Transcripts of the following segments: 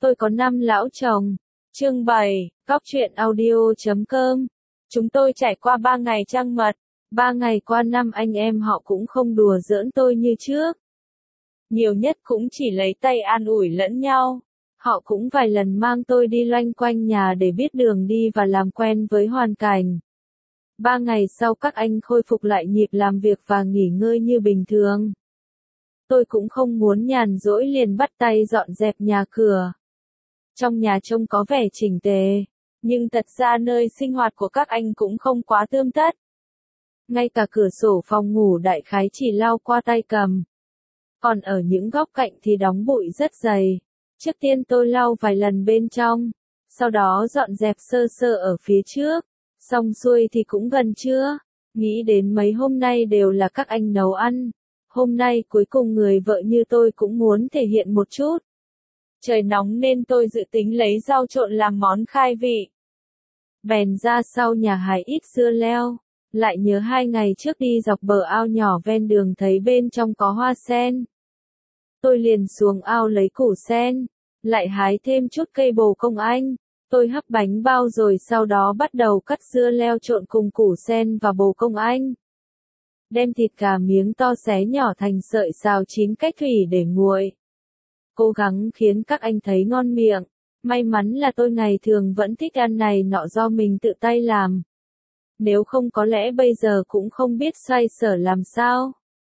Tôi có 5 lão chồng. Chương 7, Cóc truyện audio.com. Chúng tôi trải qua 3 ngày trăng mật. 3 ngày qua năm anh em họ cũng không đùa giỡn tôi như trước. Nhiều nhất cũng chỉ lấy tay an ủi lẫn nhau. Họ cũng vài lần mang tôi đi loanh quanh nhà để biết đường đi và làm quen với hoàn cảnh. 3 ngày sau các anh khôi phục lại nhịp làm việc và nghỉ ngơi như bình thường. Tôi cũng không muốn nhàn rỗi liền bắt tay dọn dẹp nhà cửa. Trong nhà trông có vẻ chỉnh tề, nhưng thật ra nơi sinh hoạt của các anh cũng không quá tươm tất. Ngay cả cửa sổ phòng ngủ đại khái chỉ lau qua tay cầm. Còn ở những góc cạnh thì đóng bụi rất dày. Trước tiên tôi lau vài lần bên trong, sau đó dọn dẹp sơ sơ ở phía trước. Xong xuôi thì cũng gần trưa, nghĩ đến mấy hôm nay đều là các anh nấu ăn. Hôm nay cuối cùng người vợ như tôi cũng muốn thể hiện một chút. Trời nóng nên tôi dự tính lấy rau trộn làm món khai vị. Bèn ra sau nhà hái ít dưa leo, lại nhớ 2 ngày trước đi dọc bờ ao nhỏ ven đường thấy bên trong có hoa sen. Tôi liền xuống ao lấy củ sen, lại hái thêm chút cây bồ công anh. Tôi hấp bánh bao rồi sau đó bắt đầu cắt dưa leo trộn cùng củ sen và bồ công anh. Đem thịt gà miếng to xé nhỏ thành sợi xào chín cách thủy để nguội. Cố gắng khiến các anh thấy ngon miệng. May mắn là tôi ngày thường vẫn thích ăn này nọ do mình tự tay làm. Nếu không có lẽ bây giờ cũng không biết xoay sở làm sao.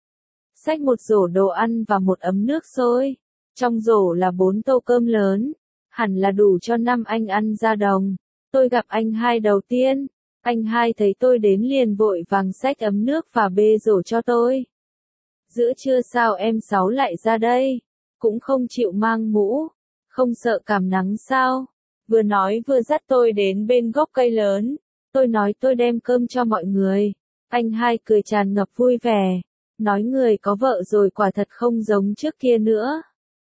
Xách một rổ đồ ăn và một ấm nước sôi. Trong rổ là 4 tô cơm lớn. Hẳn là đủ cho 5 anh ăn ra đồng. Tôi gặp anh hai đầu tiên. Anh hai thấy tôi đến liền vội vàng xách ấm nước và bê rổ cho tôi. Giữa trưa sao em Sáu lại ra đây? Cũng không chịu mang mũ. Không sợ cảm nắng sao? Vừa nói vừa dắt tôi đến bên gốc cây lớn. Tôi nói tôi đem cơm cho mọi người. Anh hai cười tràn ngập vui vẻ. Nói người có vợ rồi quả thật không giống trước kia nữa.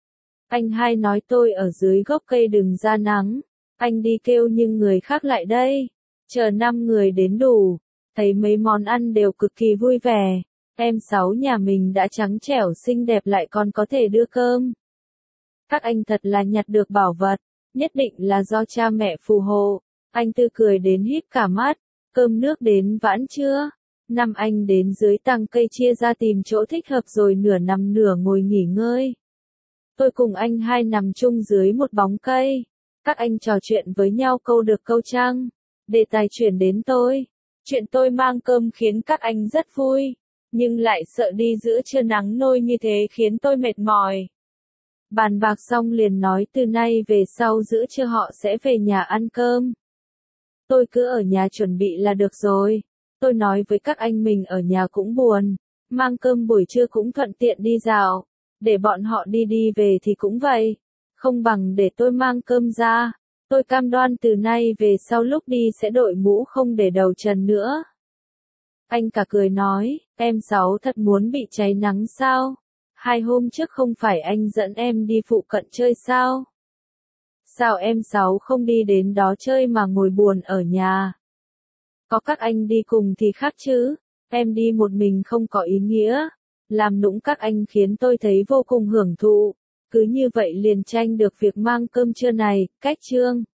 Anh hai nói tôi ở dưới gốc cây đừng ra nắng. Anh đi kêu nhưng người khác lại đây. Chờ 5 người đến đủ. Thấy mấy món ăn đều cực kỳ vui vẻ. Em Sáu nhà mình đã trắng trẻo xinh đẹp lại còn có thể đưa cơm. Các anh thật là nhặt được bảo vật. Nhất định là do cha mẹ phù hộ. Anh Tư cười đến híp cả mắt. Cơm nước đến vãn trưa. 5 anh đến dưới tàng cây chia ra tìm chỗ thích hợp rồi nửa nằm nửa ngồi nghỉ ngơi. Tôi cùng anh hai nằm chung dưới một bóng cây. Các anh trò chuyện với nhau câu được câu trăng. Đề tài chuyển đến tôi. Chuyện tôi mang cơm khiến các anh rất vui. Nhưng lại sợ đi giữa trưa nắng nôi như thế khiến tôi mệt mỏi. Bàn bạc xong liền nói từ nay về sau giữa trưa họ sẽ về nhà ăn cơm. Tôi cứ ở nhà chuẩn bị là được rồi. Tôi nói với các anh mình ở nhà cũng buồn. Mang cơm buổi trưa cũng thuận tiện đi dạo. Để bọn họ đi đi về thì cũng vậy. Không bằng để tôi mang cơm ra. Tôi cam đoan từ nay về sau lúc đi sẽ đội mũ không để đầu trần nữa. Anh cả cười nói, em Sáu thật muốn bị cháy nắng sao? 2 hôm trước không phải anh dẫn em đi phụ cận chơi sao? Sao em Sáu không đi đến đó chơi mà ngồi buồn ở nhà? Có các anh đi cùng thì khác chứ, em đi một mình không có ý nghĩa. Làm nũng các anh khiến tôi thấy vô cùng hưởng thụ. Cứ như vậy liền tranh được việc mang cơm trưa này. Cách chương